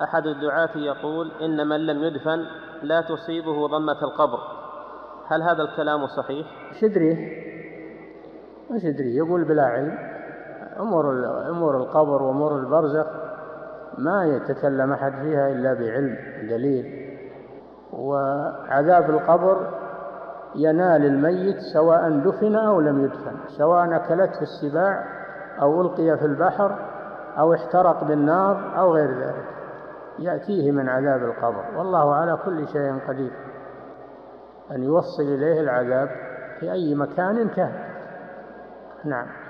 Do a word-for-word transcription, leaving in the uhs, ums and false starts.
أحد الدعاة يقول إن من لم يدفن لا تصيبه ضمة القبر، هل هذا الكلام صحيح؟ وش يدريه وش يدريه يقول بلا علم. أمور أمور القبر وأمور البرزخ ما يتكلم أحد فيها إلا بعلم دليل. وعذاب القبر ينال الميت سواء دفن أو لم يدفن، سواء أكلته السباع أو ألقي في البحر أو احترق بالنار أو غير ذلك، يأتيه من عذاب القبر، والله على كل شيء قدير أن يوصل إليه العذاب في أي مكان كان. نعم.